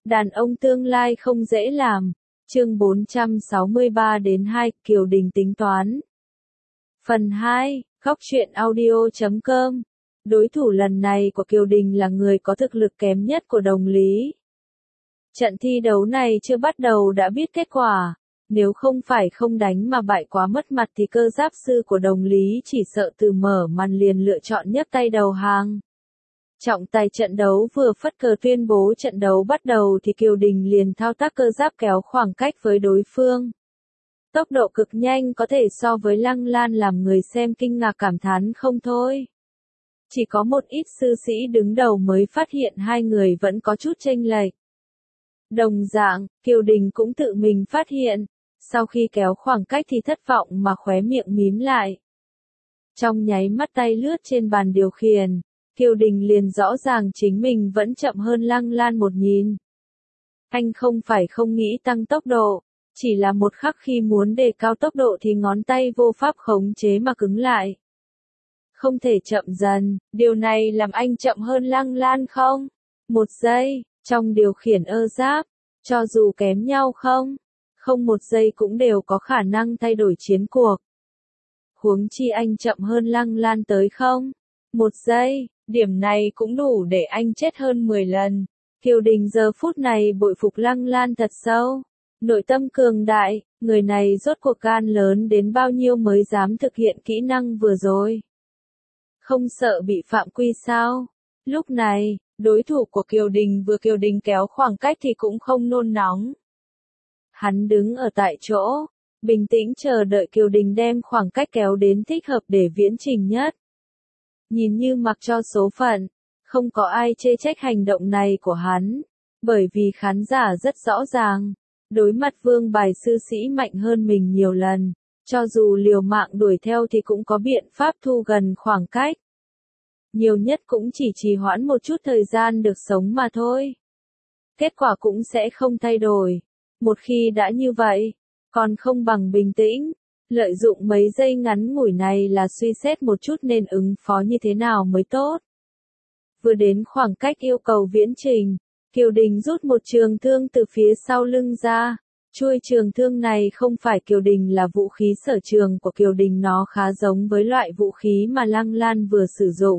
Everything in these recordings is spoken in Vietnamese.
Đàn ông tương lai không dễ làm. Chương 463-2, Kiều Đình tính toán. Phần 2, góc truyện audio.com. Đối thủ lần này của Kiều Đình là người có thực lực kém nhất của Đồng Lý. Trận thi đấu này chưa bắt đầu đã biết kết quả. Nếu không phải không đánh mà bại quá mất mặt thì cơ giáp sư của Đồng Lý chỉ sợ từ mở màn liền lựa chọn nhấc tay đầu hàng. Trọng tài trận đấu vừa phất cờ tuyên bố trận đấu bắt đầu thì Kiều Đình liền thao tác cơ giáp kéo khoảng cách với đối phương. Tốc độ cực nhanh có thể so với Lăng Lan làm người xem kinh ngạc cảm thán không thôi. Chỉ có một ít sư sĩ đứng đầu mới phát hiện hai người vẫn có chút chênh lệch. Đồng dạng, Kiều Đình cũng tự mình phát hiện, sau khi kéo khoảng cách thì thất vọng mà khóe miệng mím lại. Trong nháy mắt tay lướt trên bàn điều khiển, Kiều Đình liền rõ ràng chính mình vẫn chậm hơn Lăng Lan một nhìn. Anh không phải không nghĩ tăng tốc độ, chỉ là một khắc khi muốn đề cao tốc độ thì ngón tay vô pháp khống chế mà cứng lại. Không thể chậm dần, điều này làm anh chậm hơn Lăng Lan không? Một giây, trong điều khiển giáp, cho dù kém nhau không một giây cũng đều có khả năng thay đổi chiến cuộc. Huống chi anh chậm hơn Lăng Lan tới một giây, điểm này cũng đủ để anh chết hơn 10 lần. Kiều Đình giờ phút này bội phục Lăng Lan thật sâu. Nội tâm cường đại, người này rốt cuộc gan lớn đến bao nhiêu mới dám thực hiện kỹ năng vừa rồi. Không sợ bị phạm quy sao? Lúc này, đối thủ của Kiều Đình kéo khoảng cách thì cũng không nôn nóng. Hắn đứng ở tại chỗ, bình tĩnh chờ đợi Kiều Đình đem khoảng cách kéo đến thích hợp để viễn trình nhất. Nhìn như mặc cho số phận, không có ai chê trách hành động này của hắn, bởi vì khán giả rất rõ ràng, đối mặt vương bài sư sĩ mạnh hơn mình nhiều lần, cho dù liều mạng đuổi theo thì cũng có biện pháp thu gần khoảng cách. Nhiều nhất cũng chỉ trì hoãn một chút thời gian được sống mà thôi. Kết quả cũng sẽ không thay đổi. Một khi đã như vậy, còn không bằng bình tĩnh, lợi dụng mấy giây ngắn ngủi này là suy xét một chút nên ứng phó như thế nào mới tốt. Vừa đến khoảng cách yêu cầu viễn trình, Kiều Đình rút một trường thương từ phía sau lưng ra. Chuôi trường thương này không phải Kiều Đình là vũ khí sở trường của Kiều Đình, nó khá giống với loại vũ khí mà Lăng Lan vừa sử dụng.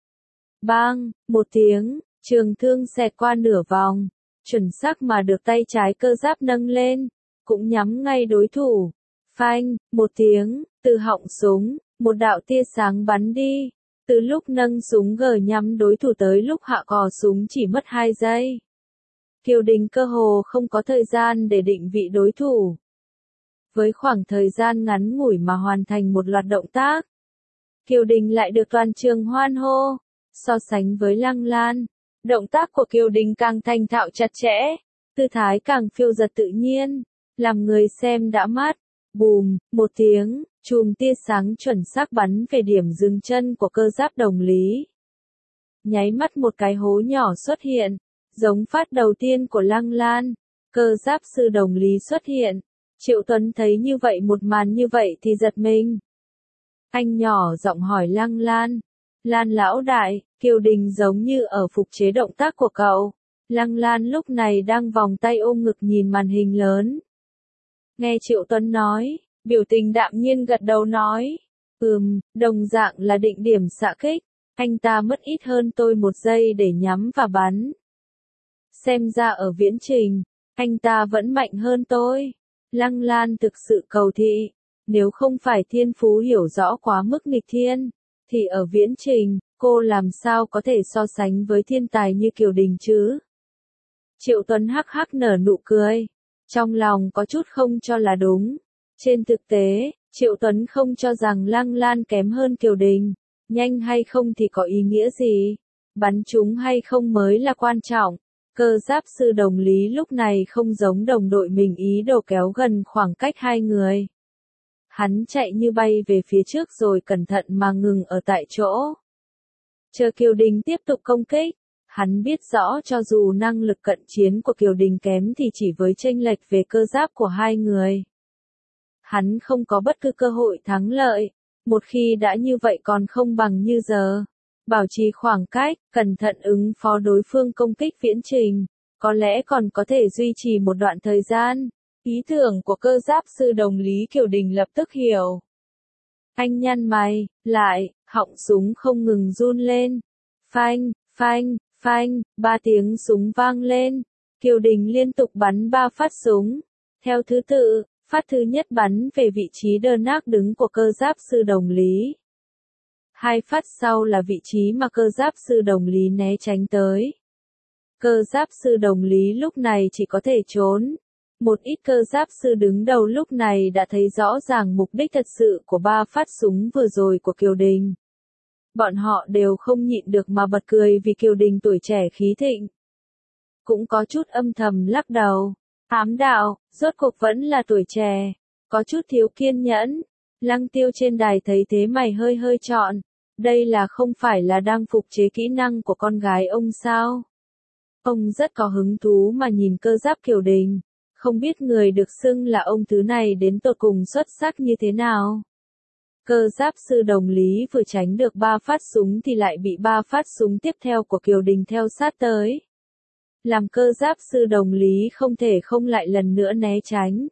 Bang, một tiếng, trường thương xẹt qua nửa vòng, chuẩn xác mà được tay trái cơ giáp nâng lên, cũng nhắm ngay đối thủ. Phanh, một tiếng, từ họng súng, một đạo tia sáng bắn đi. Từ lúc nâng súng gờ nhắm đối thủ tới lúc hạ cò súng chỉ mất 2 giây. Kiều Đình cơ hồ không có thời gian để định vị đối thủ. Với khoảng thời gian ngắn ngủi mà hoàn thành một loạt động tác, Kiều Đình lại được toàn trường hoan hô. So sánh với Lăng Lan, động tác của Kiều Đình càng thành thạo chặt chẽ, tư thái càng phiêu dật tự nhiên, làm người xem đã mắt. Bùm, một tiếng, chùm tia sáng chuẩn xác bắn về điểm dừng chân của cơ giáp Đồng Lý. Nháy mắt một cái hố nhỏ xuất hiện, giống phát đầu tiên của Lăng Lan, cơ giáp sư Đồng Lý xuất hiện. Triệu Tuấn thấy như vậy một màn như vậy thì giật mình. Anh nhỏ giọng hỏi Lăng Lan. Lan lão đại, Kiều Đình giống như ở phục chế động tác của cậu. Lăng Lan lúc này đang vòng tay ôm ngực nhìn màn hình lớn. Nghe Triệu Tuấn nói, biểu tình đạm nhiên gật đầu nói. Đồng dạng là định điểm xạ kích. Anh ta mất ít hơn tôi 1 giây để nhắm và bắn. Xem ra ở viễn trình, anh ta vẫn mạnh hơn tôi. Lăng Lan thực sự cầu thị. Nếu không phải thiên phú hiểu rõ quá mức nghịch thiên, thì ở viễn trình, cô làm sao có thể so sánh với thiên tài như Kiều Đình chứ? Triệu Tuấn hắc hắc nở nụ cười. Trong lòng có chút không cho là đúng. Trên thực tế, Triệu Tuấn không cho rằng Lăng Lan kém hơn Kiều Đình. Nhanh hay không thì có ý nghĩa gì? Bắn trúng hay không mới là quan trọng. Cơ giáp sư Đồng Lý lúc này không giống đồng đội mình ý đồ kéo gần khoảng cách hai người. Hắn chạy như bay về phía trước rồi cẩn thận mà ngừng ở tại chỗ. Chờ Kiều Đình tiếp tục công kích. Hắn biết rõ cho dù năng lực cận chiến của Kiều Đình kém thì chỉ với chênh lệch về cơ giáp của hai người, hắn không có bất cứ cơ hội thắng lợi. Một khi đã như vậy còn không bằng như giờ. Bảo trì khoảng cách, cẩn thận ứng phó đối phương công kích viễn trình. có lẽ còn có thể duy trì một đoạn thời gian. Ý tưởng của cơ giáp sư đồng Lý Kiều Đình lập tức hiểu. Anh nhăn mày, lại, họng súng không ngừng run lên. Phanh, phanh, phanh, 3 tiếng súng vang lên. Kiều Đình liên tục bắn 3 phát súng. Theo thứ tự, phát thứ nhất bắn về vị trí đơ nác đứng của cơ giáp sư đồng Lý. 2 phát sau là vị trí mà cơ giáp sư đồng Lý né tránh tới. Cơ giáp sư đồng Lý lúc này chỉ có thể trốn. Một ít cơ giáp sư đứng đầu lúc này đã thấy rõ ràng mục đích thật sự của 3 phát súng vừa rồi của Kiều Đình. Bọn họ đều không nhịn được mà bật cười vì Kiều Đình tuổi trẻ khí thịnh. Cũng có chút âm thầm lắc đầu. Ám đạo, rốt cuộc vẫn là tuổi trẻ. Có chút thiếu kiên nhẫn. Lăng Tiêu trên đài thấy thế mày hơi hơi trọn. Đây là không phải là đang phục chế kỹ năng của con gái ông sao? Ông rất có hứng thú mà nhìn cơ giáp Kiều Đình. Không biết người được xưng là ông thứ này đến tột cùng xuất sắc như thế nào. Cơ giáp sư đồng Lý vừa tránh được 3 phát súng thì lại bị 3 phát súng tiếp theo của Kiều Đình theo sát tới. Làm cơ giáp sư đồng Lý không thể không lại lần nữa né tránh.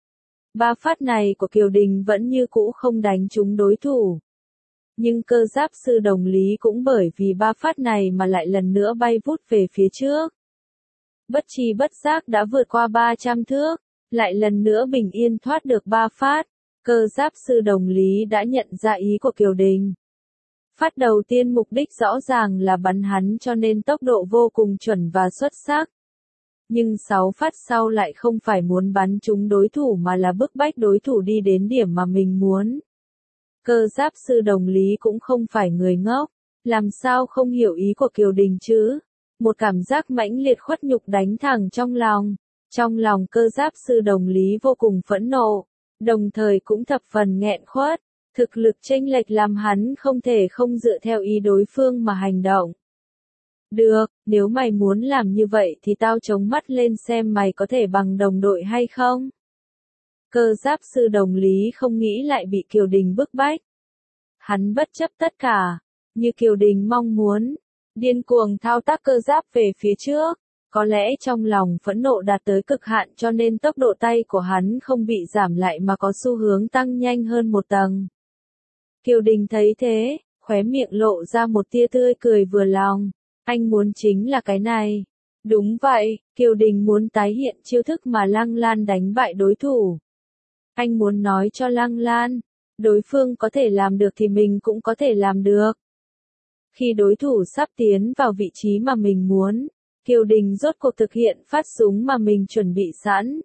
3 phát này của Kiều Đình vẫn như cũ không đánh trúng đối thủ. Nhưng cơ giáp sư đồng Lý cũng bởi vì 3 phát này mà lại lần nữa bay vút về phía trước. Bất tri bất giác đã vượt qua 300 thước, lại lần nữa bình yên thoát được 3 phát. Cơ giáp sư đồng Lý đã nhận ra ý của Kiều Đình. Phát đầu tiên mục đích rõ ràng là bắn hắn cho nên tốc độ vô cùng chuẩn và xuất sắc. Nhưng 6 phát sau lại không phải muốn bắn trúng đối thủ mà là bức bách đối thủ đi đến điểm mà mình muốn. Cơ giáp sư đồng Lý cũng không phải người ngốc, làm sao không hiểu ý của Kiều Đình chứ? Một cảm giác mãnh liệt khuất nhục đánh thẳng trong lòng. Trong lòng cơ giáp sư đồng Lý vô cùng phẫn nộ, đồng thời cũng thập phần nghẹn khuất. Thực lực chênh lệch làm hắn không thể không dựa theo ý đối phương mà hành động. Được, nếu mày muốn làm như vậy thì tao chống mắt lên xem mày có thể bằng đồng đội hay không. Cơ giáp sư đồng Lý không nghĩ lại bị Kiều Đình bức bách. Hắn bất chấp tất cả, như Kiều Đình mong muốn, điên cuồng thao tác cơ giáp về phía trước. Có lẽ trong lòng phẫn nộ đạt tới cực hạn cho nên tốc độ tay của hắn không bị giảm lại mà có xu hướng tăng nhanh hơn một tầng. Kiều Đình thấy thế, khóe miệng lộ ra một tia tươi cười vừa lòng. Anh muốn chính là cái này. Đúng vậy, Kiều Đình muốn tái hiện chiêu thức mà Lăng Lan đánh bại đối thủ. Anh muốn nói cho Lăng Lan, đối phương có thể làm được thì mình cũng có thể làm được. Khi đối thủ sắp tiến vào vị trí mà mình muốn, Kiều Đình rốt cuộc thực hiện phát súng mà mình chuẩn bị sẵn.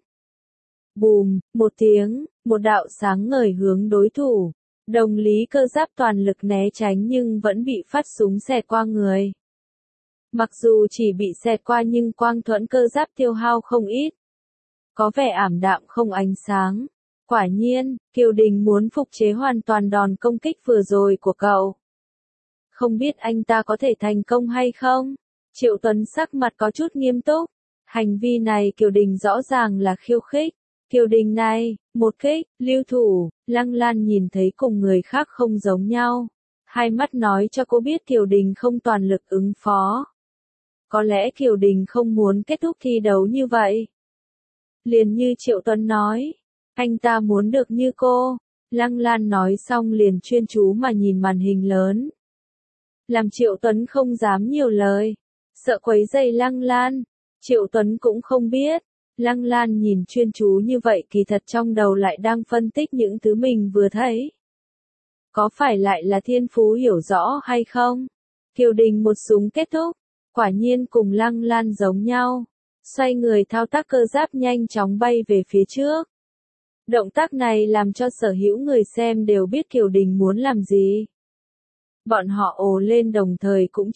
Bùm, một tiếng, một đạo sáng ngời hướng đối thủ. Đồng Lý cơ giáp toàn lực né tránh nhưng vẫn bị phát súng xẹt qua người. Mặc dù chỉ bị xẹt qua nhưng quang thuẫn cơ giáp tiêu hao không ít. Có vẻ ảm đạm không ánh sáng. Quả nhiên, Kiều Đình muốn phục chế hoàn toàn đòn công kích vừa rồi của cậu. Không biết anh ta có thể thành công hay không? Triệu Tuấn sắc mặt có chút nghiêm túc. Hành vi này Kiều Đình rõ ràng là khiêu khích. Kiều Đình này, một kích, lưu thủ, Lăng Lan nhìn thấy cùng người khác không giống nhau. Hai mắt nói cho cô biết Kiều Đình không toàn lực ứng phó. Có lẽ Kiều Đình không muốn kết thúc thi đấu như vậy. Liền như Triệu Tuấn nói, anh ta muốn được như cô. Lăng Lan nói xong liền chuyên chú mà nhìn màn hình lớn. Làm Triệu Tuấn không dám nhiều lời, sợ quấy rầy Lăng Lan. Triệu Tuấn cũng không biết, Lăng Lan nhìn chuyên chú như vậy kỳ thật trong đầu lại đang phân tích những thứ mình vừa thấy. Có phải lại là thiên phú hiểu rõ hay không? Kiều Đình một súng kết thúc, quả nhiên cùng Lăng Lan giống nhau. Xoay người thao tác cơ giáp nhanh chóng bay về phía trước. Động tác này làm cho sở hữu người xem đều biết Kiều Đình muốn làm gì. Bọn họ ồ lên đồng thời cũng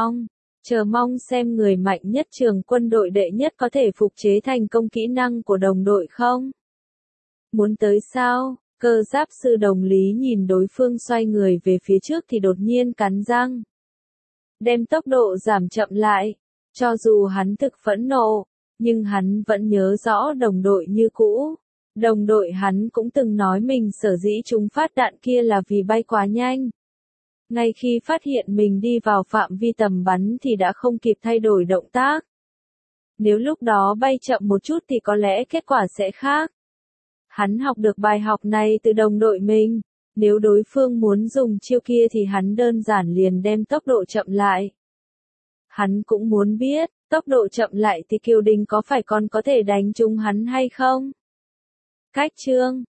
chờ mong xem người mạnh nhất trường quân đội đệ nhất có thể phục chế thành công kỹ năng của đồng đội không. Muốn tới sao? Cơ giáp sư đồng Lý nhìn đối phương xoay người về phía trước thì đột nhiên cắn răng. Đem tốc độ giảm chậm lại. Cho dù hắn thực phẫn nộ, nhưng hắn vẫn nhớ rõ đồng đội như cũ. Đồng đội hắn cũng từng nói mình sở dĩ chúng phát đạn kia là vì bay quá nhanh. Ngay khi phát hiện mình đi vào phạm vi tầm bắn thì đã không kịp thay đổi động tác. Nếu lúc đó bay chậm một chút thì có lẽ kết quả sẽ khác. Hắn học được bài học này từ đồng đội mình. Nếu đối phương muốn dùng chiêu kia thì hắn đơn giản liền đem tốc độ chậm lại. Hắn cũng muốn biết, tốc độ chậm lại thì Kiều Đình có phải còn có thể đánh trúng hắn hay không? Cách chương